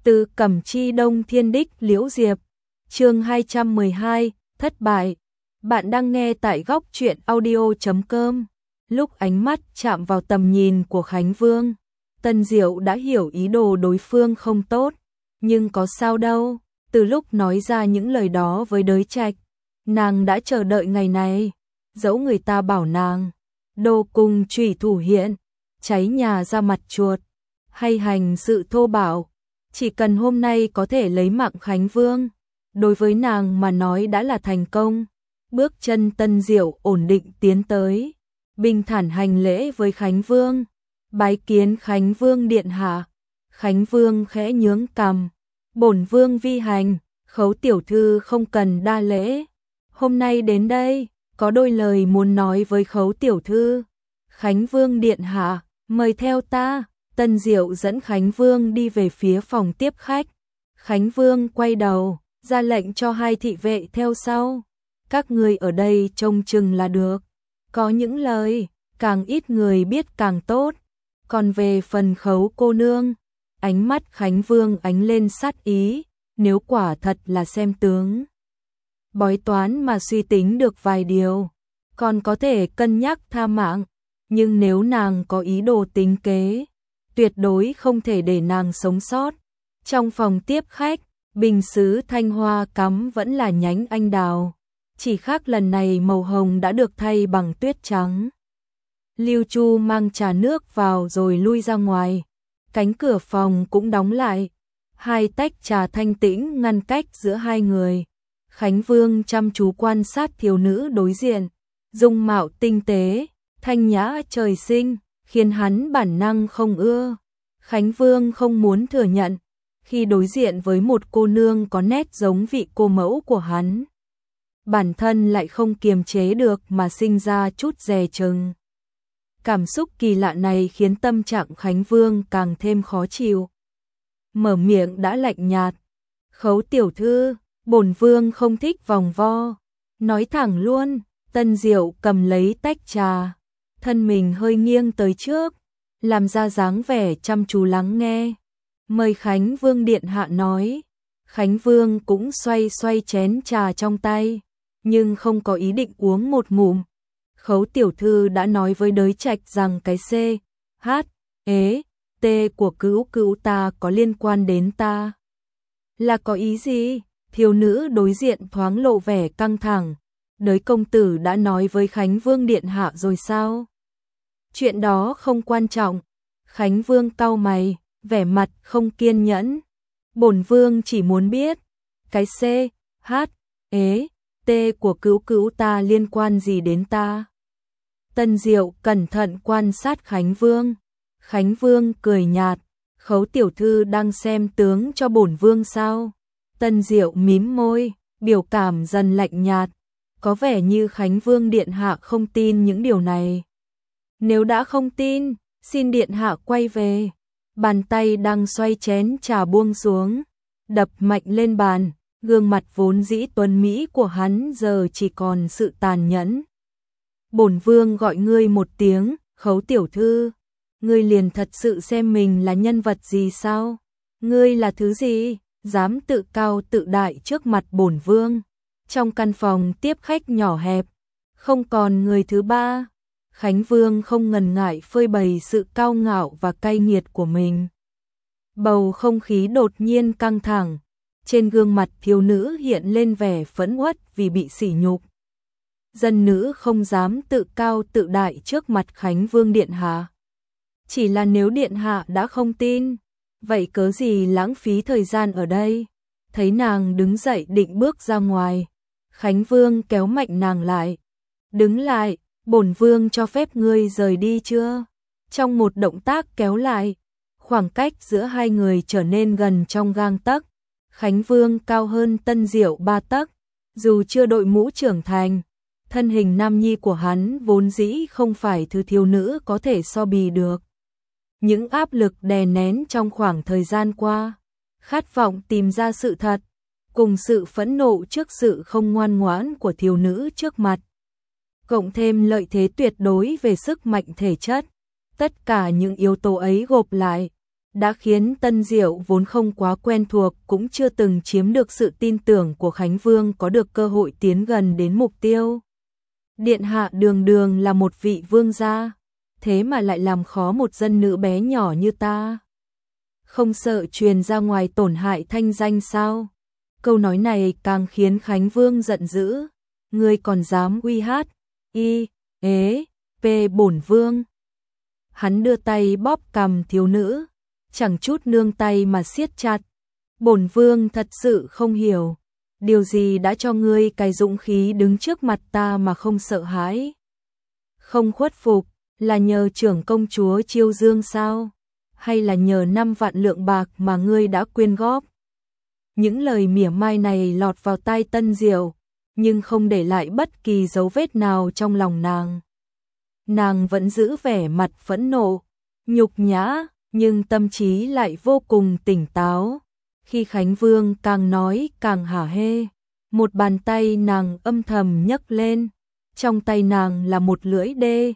Từ Cẩm Chi Đông Thiên Đích Liễu Diệp, chương 212, thất bại. Bạn đang nghe tại góc truyện audio.com. Lúc ánh mắt chạm vào tầm nhìn của Khánh Vương, Tân Diệu đã hiểu ý đồ đối phương không tốt, nhưng có sao đâu, từ lúc nói ra những lời đó với Đới Trạch, nàng đã chờ đợi ngày này, dẫu người ta bảo nàng, đồ cùng chủy thủ hiện, cháy nhà ra mặt chuột, hay hành sự thô bạo, chỉ cần hôm nay có thể lấy mạng Khánh Vương, đối với nàng mà nói đã là thành công. Bước chân Tân Diệu ổn định tiến tới, bình thản hành lễ với Khánh Vương, bái kiến Khánh Vương điện hạ. Khánh Vương khẽ nhướng cằm, bổn vương vi hành, Khấu tiểu thư không cần đa lễ. Hôm nay đến đây, có đôi lời muốn nói với Khấu tiểu thư. Khánh Vương điện hạ, mời theo ta. Tân Diệu dẫn Khánh Vương đi về phía phòng tiếp khách. Khánh Vương quay đầu, ra lệnh cho hai thị vệ theo sau. Các người ở đây trông chừng là được. Có những lời, càng ít người biết càng tốt. Còn về phần Khấu cô nương, ánh mắt Khánh Vương ánh lên sát ý, nếu quả thật là xem tướng bói toán mà suy tính được vài điều, còn có thể cân nhắc tha mạng, nhưng nếu nàng có ý đồ tính kế, tuyệt đối không thể để nàng sống sót. Trong phòng tiếp khách, bình sứ thanh hoa cắm vẫn là nhánh anh đào, chỉ khác lần này màu hồng đã được thay bằng tuyết trắng. Lưu Chu mang trà nước vào rồi lui ra ngoài, cánh cửa phòng cũng đóng lại, hai tách trà thanh tĩnh ngăn cách giữa hai người. Khánh Vương chăm chú quan sát thiếu nữ đối diện, dung mạo tinh tế, thanh nhã trời sinh, khiến hắn bản năng không ưa. Khánh Vương không muốn thừa nhận, khi đối diện với một cô nương có nét giống vị cô mẫu của hắn, bản thân lại không kiềm chế được mà sinh ra chút dè chừng. Cảm xúc kỳ lạ này khiến tâm trạng Khánh Vương càng thêm khó chịu. Mở miệng đã lạnh nhạt, Khấu tiểu thư, bổn vương không thích vòng vo, nói thẳng luôn. Tân Diệu cầm lấy tách trà, thân mình hơi nghiêng tới trước, làm ra dáng vẻ chăm chú lắng nghe. Mời Khánh Vương điện hạ nói. Khánh Vương cũng xoay xoay chén trà trong tay, nhưng không có ý định uống một ngụm. Khấu tiểu thư đã nói với Đới Trạch rằng cái C, H, E, T của cữu cữu ta có liên quan đến ta. Là có ý gì? Thiếu nữ đối diện thoáng lộ vẻ căng thẳng. Đới công tử đã nói với Khánh Vương điện hạ rồi sao? Chuyện đó không quan trọng. Khánh Vương cau mày, vẻ mặt không kiên nhẫn. Bổn vương chỉ muốn biết, cái C, H, E, T của cữu cữu ta liên quan gì đến ta? Tân Diệu cẩn thận quan sát Khánh Vương. Khánh Vương cười nhạt, Khấu tiểu thư đang xem tướng cho bổn vương sao? Tân Diệu mím môi, biểu cảm dần lạnh nhạt, có vẻ như Khánh Vương điện hạ không tin những điều này. Nếu đã không tin, xin điện hạ quay về. Bàn tay đang xoay chén trà buông xuống, đập mạnh lên bàn, gương mặt vốn dĩ tuấn mỹ của hắn giờ chỉ còn sự tàn nhẫn. Bổn vương gọi ngươi một tiếng, Khấu tiểu thư, ngươi liền thật sự xem mình là nhân vật gì sao? Ngươi là thứ gì, dám tự cao tự đại trước mặt bổn vương? Trong căn phòng tiếp khách nhỏ hẹp, không còn người thứ ba. Khánh Vương không ngần ngại phơi bày sự cao ngạo và cay nghiệt của mình. Bầu không khí đột nhiên căng thẳng, trên gương mặt thiếu nữ hiện lên vẻ phẫn uất vì bị sỉ nhục. Dân nữ không dám tự cao tự đại trước mặt Khánh Vương điện hạ. Chỉ là nếu điện hạ đã không tin, vậy cớ gì lãng phí thời gian ở đây? Thấy nàng đứng dậy định bước ra ngoài, Khánh Vương kéo mạnh nàng lại. Đứng lại, bổn vương cho phép ngươi rời đi chưa? Trong một động tác kéo lại, khoảng cách giữa hai người trở nên gần trong gang tấc. Khánh Vương cao hơn Tân Diệu 3 tấc, dù chưa đội mũ trưởng thành, thân hình nam nhi của hắn vốn dĩ không phải thứ thiếu nữ có thể so bì được. Những áp lực đè nén trong khoảng thời gian qua, khát vọng tìm ra sự thật, cùng sự phẫn nộ trước sự không ngoan ngoãn của thiếu nữ trước mặt, cộng thêm lợi thế tuyệt đối về sức mạnh thể chất, tất cả những yếu tố ấy gộp lại, đã khiến Tân Diệu vốn không quá quen thuộc cũng chưa từng chiếm được sự tin tưởng của Khánh Vương có được cơ hội tiến gần đến mục tiêu. Điện hạ đường đường là một vị vương gia, thế mà lại làm khó một dân nữ bé nhỏ như ta. Không sợ truyền ra ngoài tổn hại thanh danh sao? Câu nói này càng khiến Khánh Vương giận dữ. Ngươi còn dám uy hát, y, ế, p bổn vương. Hắn đưa tay bóp cằm thiếu nữ, chẳng chút nương tay mà siết chặt. Bổn vương thật sự không hiểu, điều gì đã cho ngươi cái dũng khí đứng trước mặt ta mà không sợ hãi? Không khuất phục, là nhờ trưởng công chúa chiêu dương sao? Hay là nhờ 5 vạn lượng bạc mà ngươi đã quyên góp? Những lời mỉa mai này lọt vào tai Tân Diệu, nhưng không để lại bất kỳ dấu vết nào trong lòng nàng. Nàng vẫn giữ vẻ mặt phẫn nộ, nhục nhã, nhưng tâm trí lại vô cùng tỉnh táo. Khi Khánh Vương càng nói càng hả hê, một bàn tay nàng âm thầm nhấc lên, trong tay nàng là một lưỡi đê,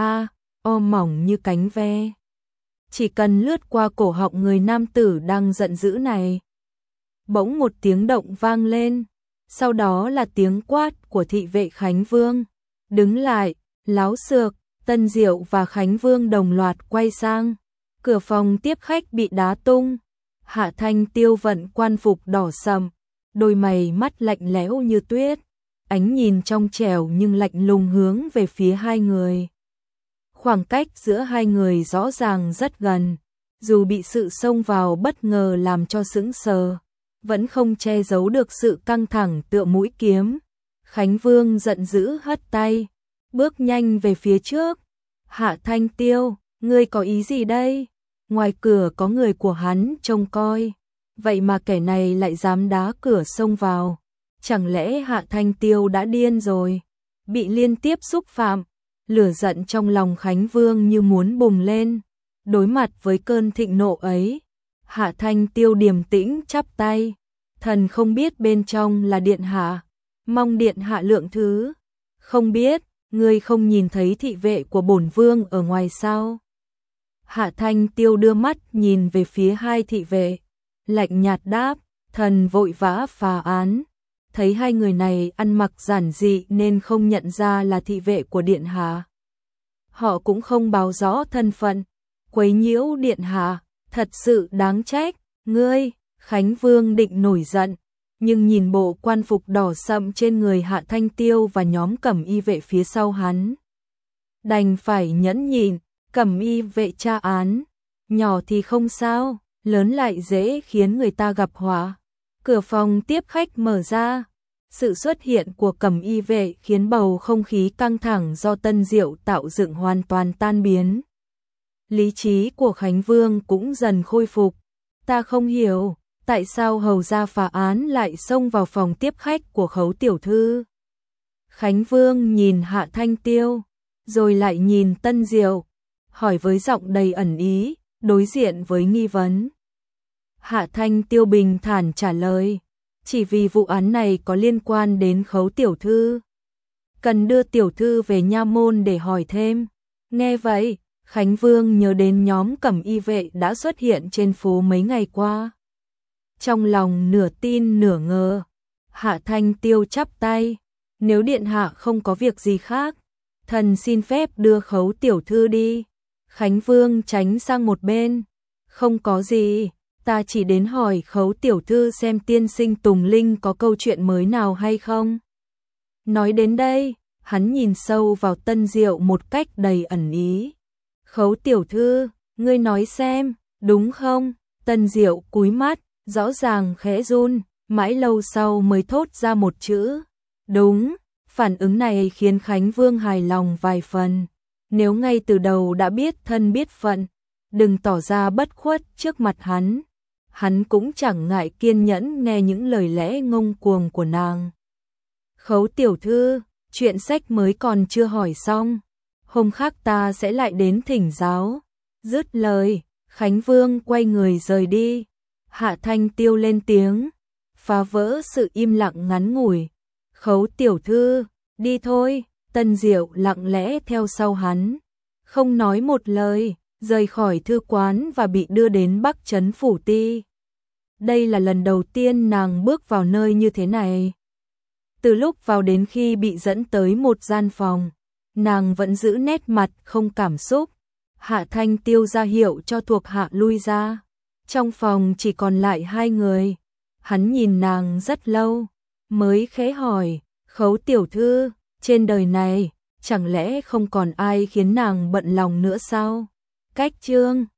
o mỏng như cánh ve. Chỉ cần lướt qua cổ họng người nam tử đang giận dữ này. Bỗng một tiếng động vang lên, sau đó là tiếng quát của thị vệ Khánh Vương. Đứng lại, láo xược. Tân Diệu và Khánh Vương đồng loạt quay sang. Cửa phòng tiếp khách bị đá tung. Hạ Thanh Tiêu vận quan phục đỏ sậm, đôi mày mắt lạnh lẽo như tuyết, ánh nhìn trong trẻo nhưng lạnh lùng hướng về phía hai người. Khoảng cách giữa hai người rõ ràng rất gần, dù bị sự xông vào bất ngờ làm cho sững sờ, vẫn không che giấu được sự căng thẳng tựa mũi kiếm. Khánh Vương giận dữ hất tay, bước nhanh về phía trước. Hạ Thanh Tiêu, ngươi có ý gì đây? Ngoài cửa có người của hắn trông coi, vậy mà kẻ này lại dám đá cửa xông vào. Chẳng lẽ Hạ Thanh Tiêu đã điên rồi? Bị liên tiếp xúc phạm, lửa giận trong lòng Khánh Vương như muốn bùng lên. Đối mặt với cơn thịnh nộ ấy, Hạ Thanh Tiêu điềm tĩnh chắp tay. Thần không biết bên trong là điện hạ, mong điện hạ lượng thứ. Không biết, ngươi không nhìn thấy thị vệ của bổn vương ở ngoài sao? Hạ Thanh Tiêu đưa mắt nhìn về phía hai thị vệ, lạnh nhạt đáp, thần vội vã phá án. Thấy hai người này ăn mặc giản dị nên không nhận ra là thị vệ của điện hạ. Họ cũng không báo rõ thân phận, quấy nhiễu điện hạ, thật sự đáng trách. Ngươi, Khánh Vương định nổi giận, nhưng nhìn bộ quan phục đỏ sậm trên người Hạ Thanh Tiêu và nhóm cẩm y vệ phía sau hắn, đành phải nhẫn nhịn. Cẩm y vệ tra án, nhỏ thì không sao, lớn lại dễ khiến người ta gặp họa. Cửa phòng tiếp khách mở ra, sự xuất hiện của cẩm y vệ khiến bầu không khí căng thẳng do Tân Diệu tạo dựng hoàn toàn tan biến. Lý trí của Khánh Vương cũng dần khôi phục. Ta không hiểu, tại sao hầu gia phá án lại xông vào phòng tiếp khách của Khấu tiểu thư? Khánh Vương nhìn Hạ Thanh Tiêu, rồi lại nhìn Tân Diệu, hỏi với giọng đầy ẩn ý, đối diện với nghi vấn. Hạ Thanh Tiêu bình thản trả lời, chỉ vì vụ án này có liên quan đến Khấu tiểu thư, cần đưa tiểu thư về nha môn để hỏi thêm. Nghe vậy, Khánh Vương nhớ đến nhóm cẩm y vệ đã xuất hiện trên phố mấy ngày qua. Trong lòng nửa tin nửa ngờ. Hạ Thanh Tiêu chắp tay, nếu điện hạ không có việc gì khác, thần xin phép đưa Khấu tiểu thư đi. Khánh Vương tránh sang một bên, không có gì, ta chỉ đến hỏi Khấu tiểu thư xem tiên sinh Tùng Linh có câu chuyện mới nào hay không. Nói đến đây, hắn nhìn sâu vào Tân Diệu một cách đầy ẩn ý. Khấu tiểu thư, ngươi nói xem, đúng không? Tân Diệu cúi mắt, rõ ràng khẽ run, mãi lâu sau mới thốt ra một chữ. Đúng, phản ứng này khiến Khánh Vương hài lòng vài phần. Nếu ngay từ đầu đã biết thân biết phận, đừng tỏ ra bất khuất trước mặt hắn. Hắn cũng chẳng ngại kiên nhẫn nghe những lời lẽ ngông cuồng của nàng. Khấu tiểu thư, chuyện sách mới còn chưa hỏi xong, hôm khác ta sẽ lại đến thỉnh giáo. Dứt lời, Khánh Vương quay người rời đi. Hạ Thanh Tiêu lên tiếng, phá vỡ sự im lặng ngắn ngủi. Khấu tiểu thư, đi thôi. Tân Diệu lặng lẽ theo sau hắn, không nói một lời, rời khỏi thư quán và bị đưa đến Bắc Trấn Phủ Ti. Đây là lần đầu tiên nàng bước vào nơi như thế này. Từ lúc vào đến khi bị dẫn tới một gian phòng, nàng vẫn giữ nét mặt không cảm xúc. Hạ Thanh Tiêu ra hiệu cho thuộc hạ lui ra. Trong phòng chỉ còn lại hai người. Hắn nhìn nàng rất lâu, mới khẽ hỏi, Khấu tiểu thư, trên đời này, chẳng lẽ không còn ai khiến nàng bận lòng nữa sao? Cách chương